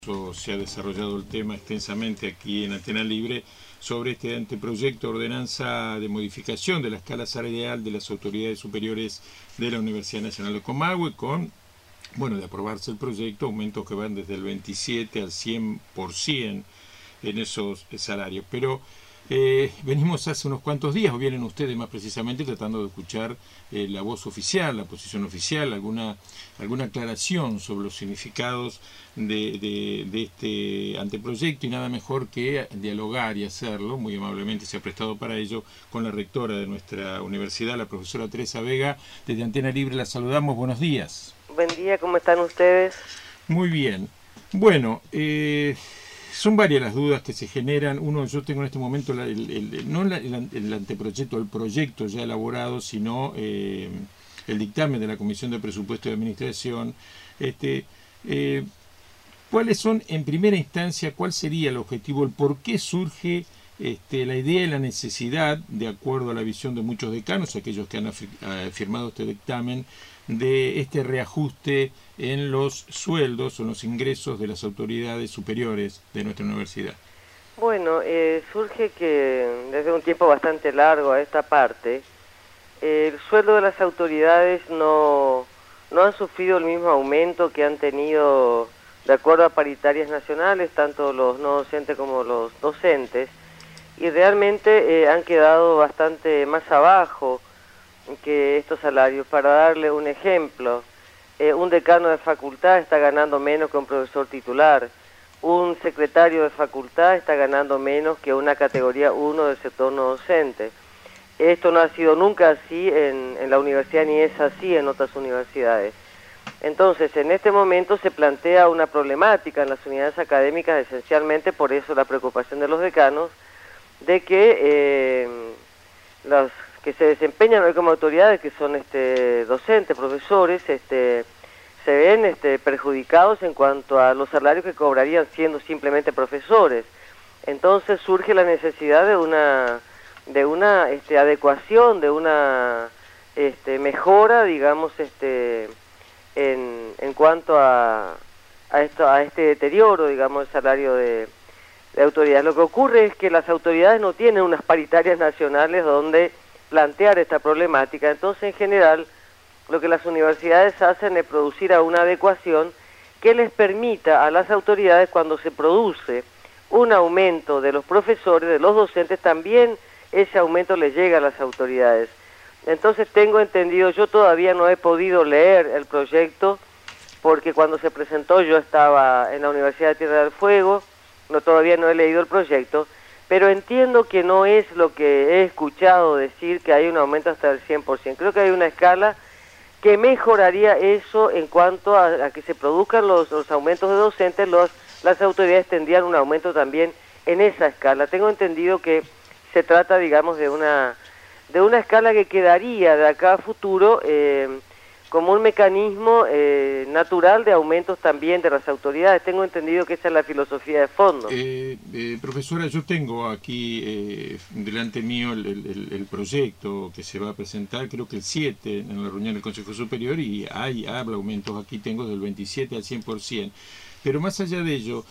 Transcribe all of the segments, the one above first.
Se ha desarrollado el tema extensamente aquí en Antena Libre sobre este anteproyecto de ordenanza de modificación de la escala salarial de las autoridades superiores de la Universidad Nacional de Comahue con, de aprobarse el proyecto, aumentos que van desde el 27 al 100% en esos salarios. Pero venimos hace unos cuantos días, o vienen ustedes más precisamente, tratando de escuchar la voz oficial, la posición oficial, alguna aclaración sobre los significados de este anteproyecto, y nada mejor que dialogar y hacerlo, muy amablemente se ha prestado para ello, con la rectora de nuestra universidad, la profesora Teresa Vega. Desde Antena Libre la saludamos, buenos días. Buen día, ¿cómo están ustedes? Muy bien. Bueno, son varias las dudas que se generan. Yo tengo en este momento no el anteproyecto, el proyecto ya elaborado, sino el dictamen de la Comisión de Presupuesto y Administración. ¿Cuáles son, en primera instancia, cuál sería el objetivo, el por qué surge la idea y la necesidad, de acuerdo a la visión de muchos decanos, aquellos que han firmado este dictamen, de este reajuste en los sueldos o en los ingresos de las autoridades superiores de nuestra universidad? Bueno, surge que desde un tiempo bastante largo a esta parte, el sueldo de las autoridades no han sufrido el mismo aumento que han tenido de acuerdo a paritarias nacionales, tanto los no docentes como los docentes, y realmente han quedado bastante más abajo que estos salarios. Para darle un ejemplo, un decano de facultad está ganando menos que un profesor titular, un secretario de facultad está ganando menos que una categoría 1 del sector no docente. Esto no ha sido nunca así en la universidad, ni es así en otras universidades. Entonces, en este momento se plantea una problemática en las unidades académicas, esencialmente por eso la preocupación de los decanos, de que los que se desempeñan hoy como autoridades, que son docentes, profesores, se ven perjudicados en cuanto a los salarios que cobrarían siendo simplemente profesores. Entonces surge la necesidad de una adecuación, de una mejora, digamos, en cuanto a este deterioro, digamos, del salario de autoridades. Lo que ocurre es que las autoridades no tienen unas paritarias nacionales donde plantear esta problemática. Entonces, en general, lo que las universidades hacen es producir una adecuación que les permita a las autoridades, cuando se produce un aumento de los profesores, de los docentes, también ese aumento les llega a las autoridades. Entonces, tengo entendido, yo todavía no he podido leer el proyecto, porque cuando se presentó yo estaba en la Universidad de Tierra del Fuego, todavía no he leído el proyecto, pero entiendo que no es lo que he escuchado decir, que hay un aumento hasta el 100%. Creo que hay una escala que mejoraría eso en cuanto a que se produzcan los aumentos de docentes. Las autoridades tendrían un aumento también en esa escala. Tengo entendido que se trata, digamos, de una escala que quedaría de acá a futuro como un mecanismo natural de aumentos también de las autoridades. Tengo entendido que esa es la filosofía de fondo. Profesora, yo tengo aquí delante mío el proyecto que se va a presentar, creo que el 7, en la reunión del Consejo Superior, y habla aumentos, aquí tengo del 27 al 100%. Pero más allá de ello,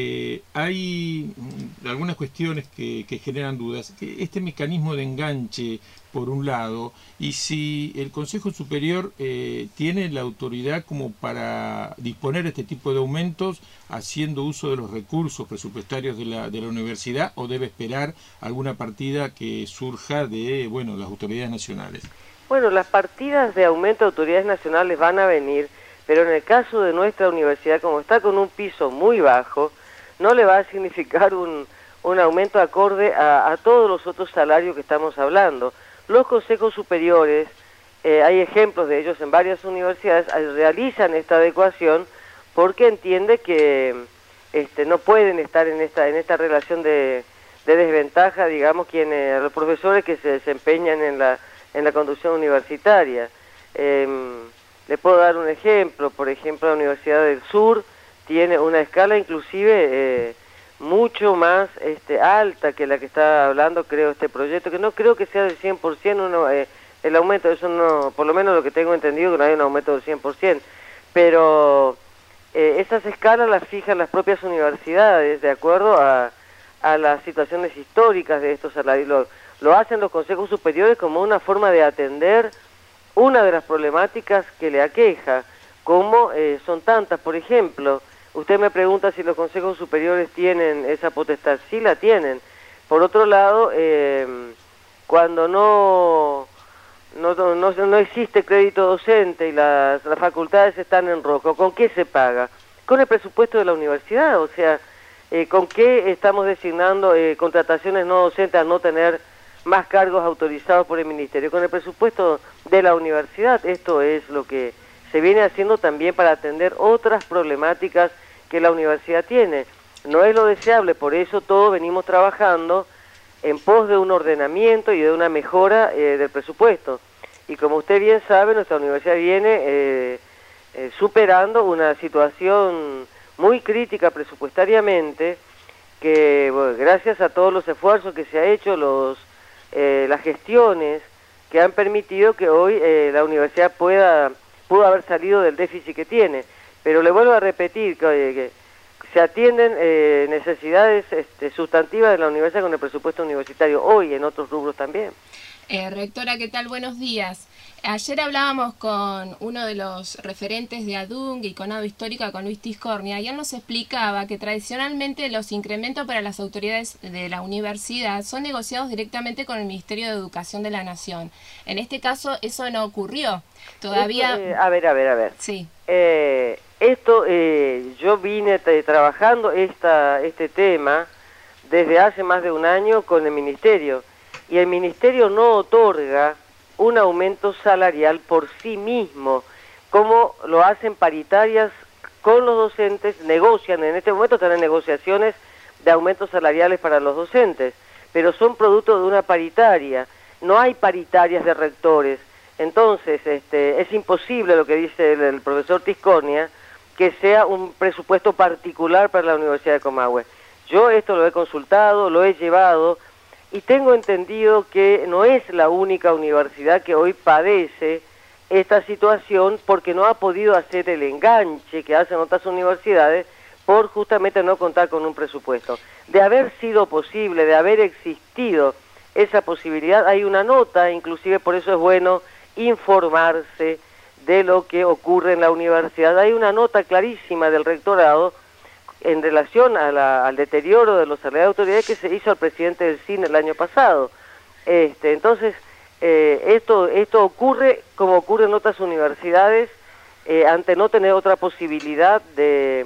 hay algunas cuestiones que generan dudas. Este mecanismo de enganche, por un lado, y si el Consejo Superior tiene la autoridad como para disponer este tipo de aumentos haciendo uso de los recursos presupuestarios de la universidad, o debe esperar alguna partida que surja de las autoridades nacionales. Bueno, las partidas de aumento de autoridades nacionales van a venir, pero en el caso de nuestra universidad, como está con un piso muy bajo, no le va a significar un aumento acorde a todos los otros salarios que estamos hablando. Los consejos superiores, hay ejemplos de ellos en varias universidades, realizan esta adecuación porque entiende que no pueden estar en esta relación de desventaja, digamos, los profesores que se desempeñan en la conducción universitaria. Le puedo dar un ejemplo. Por ejemplo, la Universidad del Sur tiene una escala inclusive mucho más alta que la que está hablando, creo, este proyecto, que no creo que sea del 100% el aumento. Eso no, por lo menos lo que tengo entendido, que no hay un aumento del 100%, pero esas escalas las fijan las propias universidades de acuerdo a las situaciones históricas de estos salarios. Lo hacen los consejos superiores como una forma de atender una de las problemáticas que le aqueja, como son tantas. Por ejemplo, usted me pregunta si los consejos superiores tienen esa potestad. Sí la tienen. Por otro lado, cuando no existe crédito docente y las facultades están en rojo, ¿con qué se paga? Con el presupuesto de la universidad. O sea, ¿con qué estamos designando contrataciones no docentes a no tener más cargos autorizados por el ministerio? Con el presupuesto de la universidad. Esto es lo que se viene haciendo también para atender otras problemáticas que la universidad tiene. No es lo deseable, por eso todos venimos trabajando en pos de un ordenamiento y de una mejora del presupuesto. Y como usted bien sabe, nuestra universidad viene superando una situación muy crítica presupuestariamente, que bueno, gracias a todos los esfuerzos que se ha hecho, las gestiones que han permitido que hoy la universidad pudo haber salido del déficit que tiene. Pero le vuelvo a repetir que se atienden necesidades sustantivas de la universidad con el presupuesto universitario, hoy en otros rubros también. Rectora, ¿qué tal? Buenos días. Ayer hablábamos con uno de los referentes de ADUNG y CONADO Histórica, con Luis Tiscornia, y él nos explicaba que tradicionalmente los incrementos para las autoridades de la universidad son negociados directamente con el Ministerio de Educación de la Nación. En este caso, eso no ocurrió. Todavía... A ver. Sí. Yo vine trabajando este tema desde hace más de un año con el Ministerio, y el Ministerio no otorga un aumento salarial por sí mismo, como lo hacen paritarias con los docentes, negocian, en este momento están en negociaciones de aumentos salariales para los docentes, pero son producto de una paritaria, no hay paritarias de rectores. Entonces es imposible, lo que dice el profesor Tiscornia, que sea un presupuesto particular para la Universidad de Comahue. Yo esto lo he consultado, lo he llevado, y tengo entendido que no es la única universidad que hoy padece esta situación, porque no ha podido hacer el enganche que hacen otras universidades por justamente no contar con un presupuesto. De haber sido posible, de haber existido esa posibilidad, hay una nota, inclusive por eso es bueno informarse de lo que ocurre en la universidad. Hay una nota clarísima del rectorado en relación al deterioro de los salarios de autoridades que se hizo al presidente del CIN el año pasado. Entonces, esto ocurre como ocurre en otras universidades, ante no tener otra posibilidad de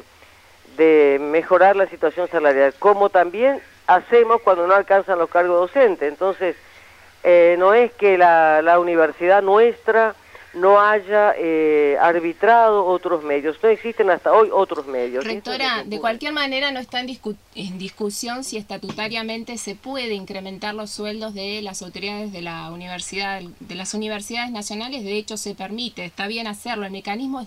mejorar la situación salarial, como también hacemos cuando no alcanzan los cargos docentes. Entonces, no es que la universidad nuestra no haya arbitrado otros medios, no existen hasta hoy otros medios. Rectora, de cualquier manera no está en discusión si estatutariamente se puede incrementar los sueldos de las autoridades de la universidad, de las universidades nacionales. De hecho se permite, está bien hacerlo, el mecanismo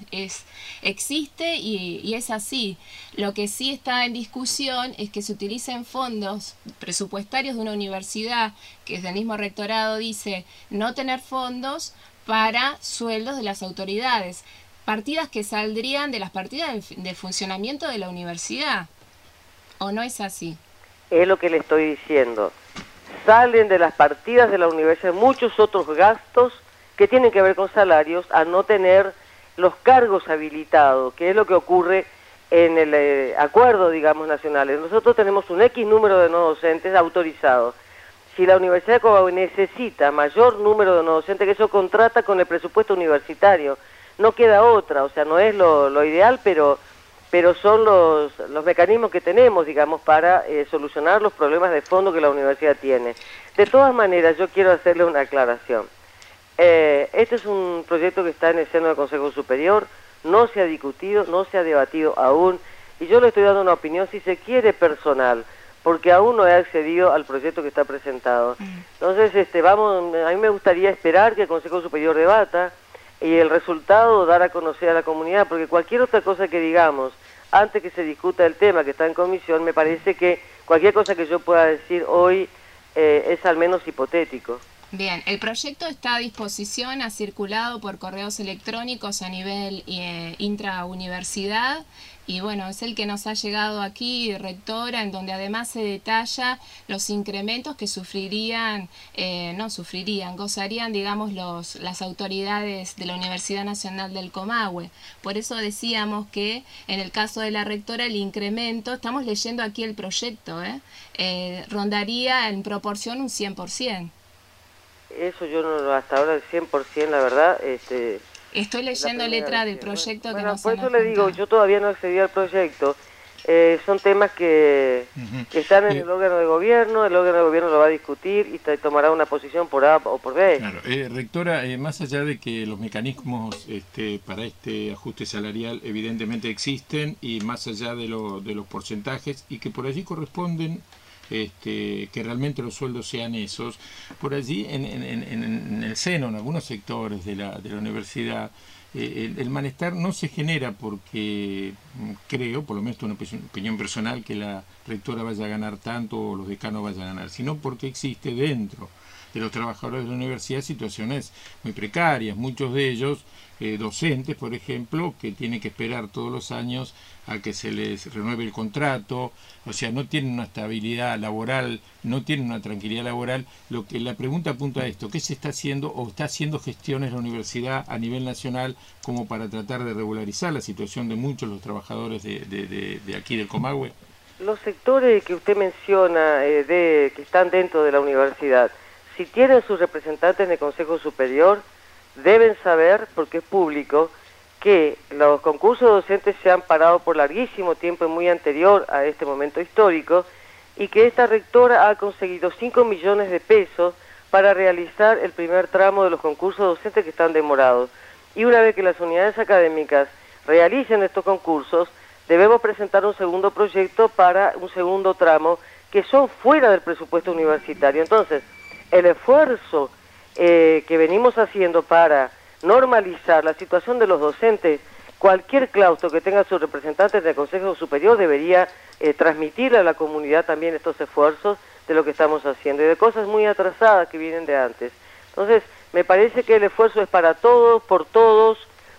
existe y es así. Lo que sí está en discusión es que se utilicen fondos presupuestarios de una universidad que desde el mismo rectorado dice no tener fondos para sueldos de las autoridades, partidas que saldrían de las partidas del funcionamiento de la universidad, ¿o no es así? Es lo que le estoy diciendo, salen de las partidas de la universidad muchos otros gastos que tienen que ver con salarios, a no tener los cargos habilitados, que es lo que ocurre en el acuerdo, digamos, nacional. Nosotros tenemos un X número de no docentes autorizados. Si la Universidad de Comahue necesita mayor número de no docentes, que eso contrata con el presupuesto universitario, no queda otra, o sea, no es lo ideal, pero son los mecanismos que tenemos, digamos, para solucionar los problemas de fondo que la universidad tiene. De todas maneras, yo quiero hacerle una aclaración. Este es un proyecto que está en el seno del Consejo Superior, no se ha discutido, no se ha debatido aún, y yo le estoy dando una opinión, si se quiere, personal, porque aún no he accedido al proyecto que está presentado. Entonces, a mí me gustaría esperar que el Consejo Superior debata y el resultado dar a conocer a la comunidad, porque cualquier otra cosa que digamos antes que se discuta el tema que está en comisión, me parece que cualquier cosa que yo pueda decir hoy es al menos hipotético. Bien, el proyecto está a disposición, ha circulado por correos electrónicos a nivel intrauniversidad y bueno, es el que nos ha llegado aquí, rectora, en donde además se detalla los incrementos que gozarían, digamos, las autoridades de la Universidad Nacional del Comahue. Por eso decíamos que en el caso de la rectora el incremento, estamos leyendo aquí el proyecto, rondaría en proporción un 100%. Eso yo no, hasta ahora el 100%, la verdad. Estoy leyendo letra del proyecto que nos por han eso le digo, adjuntado. yo todavía no accedí al proyecto. Son temas que están en el órgano de gobierno lo va a discutir y tomará una posición por A o por B. Claro, rectora, más allá de que los mecanismos para este ajuste salarial evidentemente existen y más allá de los porcentajes y que por allí corresponden que realmente los sueldos sean esos, por allí en el seno, en algunos sectores de la universidad, el malestar no se genera porque creo, por lo menos una opinión personal, que la rectora vaya a ganar tanto o los decanos vayan a ganar, sino porque existe dentro de los trabajadores de la universidad situaciones muy precarias, muchos de ellos docentes, por ejemplo, que tienen que esperar todos los años a que se les renueve el contrato, o sea, no tienen una estabilidad laboral, no tienen una tranquilidad laboral. La pregunta apunta a esto: ¿qué se está haciendo o está haciendo gestiones la universidad a nivel nacional como para tratar de regularizar la situación de muchos de los trabajadores de aquí del Comahue? Los sectores que usted menciona, que están dentro de la universidad, si tienen sus representantes en el Consejo Superior, deben saber, porque es público, que los concursos docentes se han parado por larguísimo tiempo y muy anterior a este momento histórico, y que esta rectora ha conseguido 5 millones de pesos para realizar el primer tramo de los concursos docentes que están demorados. Y una vez que las unidades académicas realicen estos concursos, debemos presentar un segundo proyecto para un segundo tramo, que son fuera del presupuesto universitario. Entonces, el esfuerzo que venimos haciendo para normalizar la situación de los docentes, cualquier claustro que tenga sus representantes del Consejo Superior debería transmitirle a la comunidad también estos esfuerzos de lo que estamos haciendo y de cosas muy atrasadas que vienen de antes. Entonces, me parece que el esfuerzo es para todos, por todos,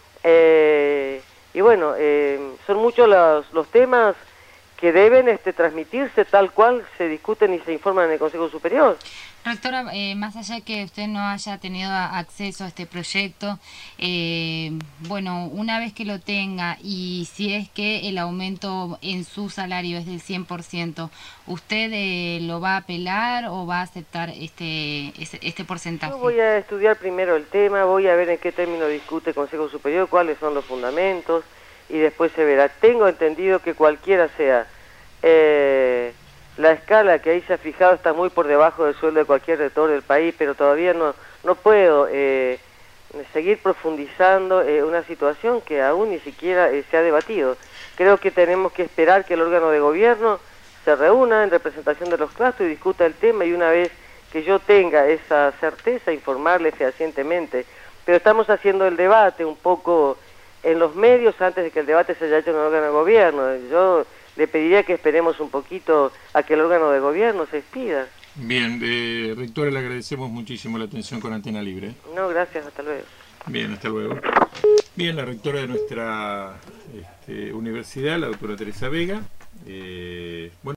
y bueno, son muchos los temas que deben transmitirse tal cual se discuten y se informan en el Consejo Superior. Rectora, más allá de que usted no haya tenido acceso a este proyecto, bueno, una vez que lo tenga y si es que el aumento en su salario es del 100%, ¿usted lo va a apelar o va a aceptar este porcentaje? Yo voy a estudiar primero el tema, voy a ver en qué término discute el Consejo Superior, cuáles son los fundamentos y después se verá. Tengo entendido que cualquiera sea la escala que ahí se ha fijado está muy por debajo del sueldo de cualquier rector del país, pero todavía no puedo seguir profundizando una situación que aún ni siquiera se ha debatido. Creo que tenemos que esperar que el órgano de gobierno se reúna en representación de los claustros y discuta el tema, y una vez que yo tenga esa certeza, informarle fehacientemente. Pero estamos haciendo el debate un poco en los medios antes de que el debate se haya hecho en el órgano de gobierno. Yo le pediría que esperemos un poquito a que el órgano de gobierno se expida. Bien, rectora, le agradecemos muchísimo la atención con Antena Libre. No, gracias, hasta luego. Bien, hasta luego. Bien, la rectora de nuestra universidad, la doctora Teresa Vega. Bueno.